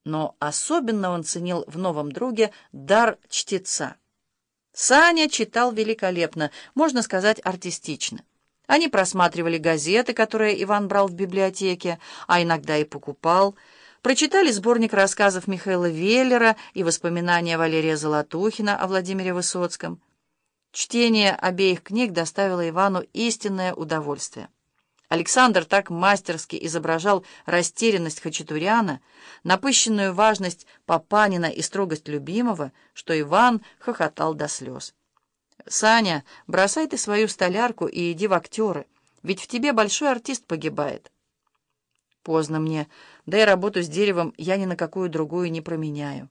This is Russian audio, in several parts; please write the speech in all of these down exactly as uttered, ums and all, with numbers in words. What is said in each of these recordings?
Но особенно он ценил в новом друге дар чтеца. Саня читал великолепно, можно сказать, артистично. Они просматривали газеты, которые Иван брал в библиотеке, а иногда и покупал, прочитали сборник рассказов Михаила Веллера и воспоминания Валерия Золотухина о Владимире Высоцком. Чтение обеих книг доставило Ивану истинное удовольствие. Александр так мастерски изображал растерянность хачатуряна, напыщенную важность Папанина и строгость любимого, что Иван хохотал до слез. «Саня, бросай ты свою столярку и иди в актеры, ведь в тебе большой артист погибает». «Поздно мне, да и работу с деревом я ни на какую другую не променяю».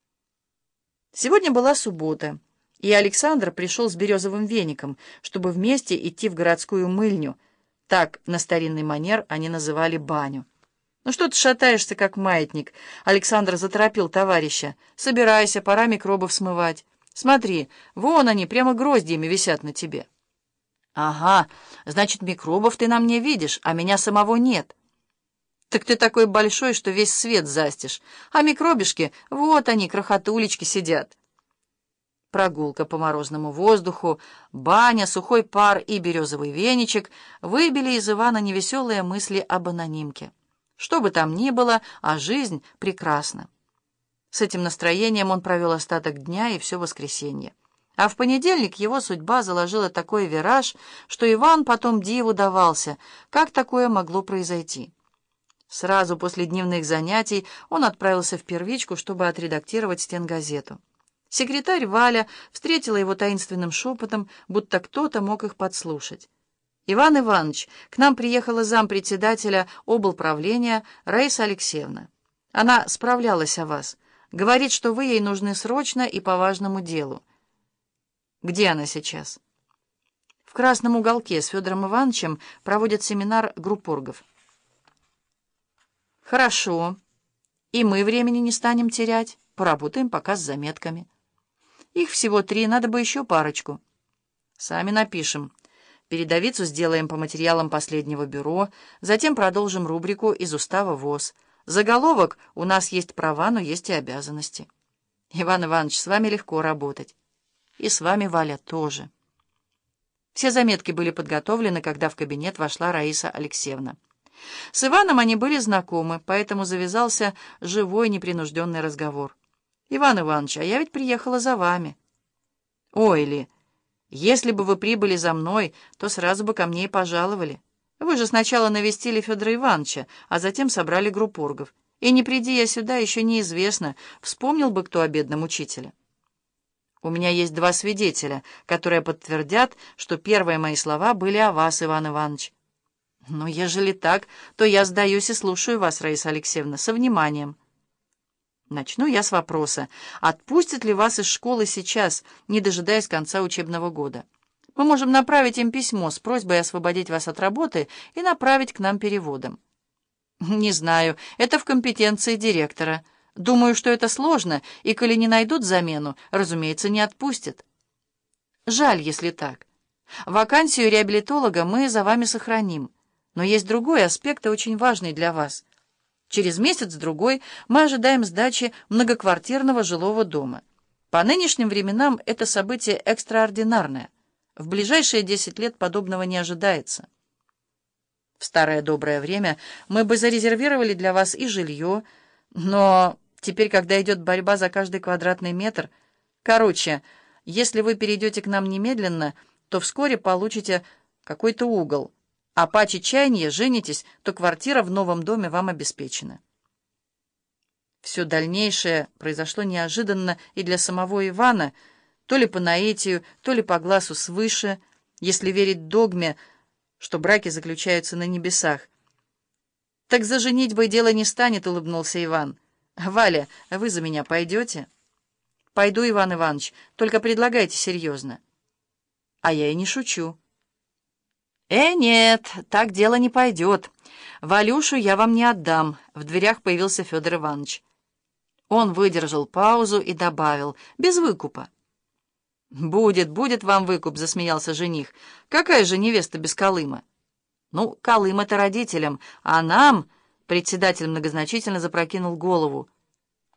Сегодня была суббота, и Александр пришел с березовым веником, чтобы вместе идти в городскую мыльню. Так на старинный манер они называли баню. «Ну что ты шатаешься, как маятник?» Александр заторопил товарища. «Собирайся, пора микробов смывать. Смотри, вон они, прямо гроздьями висят на тебе». «Ага, значит, микробов ты на мне видишь, а меня самого нет». «Так ты такой большой, что весь свет застишь, а микробишки, вот они, крохотулечки, сидят». Прогулка по морозному воздуху, баня, сухой пар и березовый веничек выбили из Ивана невеселые мысли об анонимке. Что бы там ни было, а жизнь прекрасна. С этим настроением он провел остаток дня и все воскресенье. А в понедельник его судьба заложила такой вираж, что Иван потом диву давался, как такое могло произойти. Сразу после дневных занятий он отправился в первичку, чтобы отредактировать стенгазету. Секретарь Валя встретила его таинственным шепотом, будто кто-то мог их подслушать. «Иван Иванович, к нам приехала зампредседателя облправления Раиса Алексеевна. Она справлялась о вас. Говорит, что вы ей нужны срочно и по важному делу». «Где она сейчас?» «В Красном уголке с Федором Ивановичем проводят семинар группоргов». «Хорошо. И мы времени не станем терять. Поработаем пока с заметками». «Их всего три, надо бы еще парочку». «Сами напишем. Передовицу сделаем по материалам последнего бюро, затем продолжим рубрику из устава ВОЗ. Заголовок: у нас есть права, но есть и обязанности». «Иван Иванович, с вами легко работать». «И с вами, Валя, тоже». Все заметки были подготовлены, когда в кабинет вошла Раиса Алексеевна. С Иваном они были знакомы, поэтому завязался живой непринужденный разговор. «Иван Иванович, а я ведь приехала за вами». «Ой ли, если бы вы прибыли за мной, то сразу бы ко мне и пожаловали. Вы же сначала навестили Федора Ивановича, а затем собрали группоргов. И не приди я сюда, еще неизвестно, вспомнил бы кто о бедном учителе». «У меня есть два свидетеля, которые подтвердят, что первые мои слова были о вас, Иван Иванович». «Ну, ежели так, то я сдаюсь и слушаю вас, Раиса Алексеевна, со вниманием». Начну я с вопроса: отпустят ли вас из школы сейчас, не дожидаясь конца учебного года? Мы можем направить им письмо с просьбой освободить вас от работы и направить к нам переводом. Не знаю, это в компетенции директора. Думаю, что это сложно, и коли не найдут замену, разумеется, не отпустят. Жаль, если так. Вакансию реабилитолога мы за вами сохраним, но есть другой аспект, и очень важный для вас. Через месяц-другой мы ожидаем сдачи многоквартирного жилого дома. По нынешним временам это событие экстраординарное. В ближайшие десять лет подобного не ожидается. В старое доброе время мы бы зарезервировали для вас и жилье, но теперь, когда идет борьба за каждый квадратный метр... Короче, если вы перейдете к нам немедленно, то вскоре получите какой-то угол. А паче чаяния женитесь, то квартира в новом доме вам обеспечена. Все дальнейшее произошло неожиданно и для самого Ивана, то ли по наитию, то ли по глазу свыше, если верить догме, что браки заключаются на небесах. «Так за женитьбой дело не станет», — улыбнулся Иван. «Валя, вы за меня пойдете?» «Пойду, Иван Иванович, только предлагайте серьезно». «А я и не шучу». «Э, нет, так дело не пойдет. Валюшу я вам не отдам», — в дверях появился Федор Иванович. Он выдержал паузу и добавил: «без выкупа». «Будет, будет вам выкуп», — засмеялся жених. «Какая же невеста без Колыма?» «Ну, Колым — это родителям, а нам...» — председатель многозначительно запрокинул голову.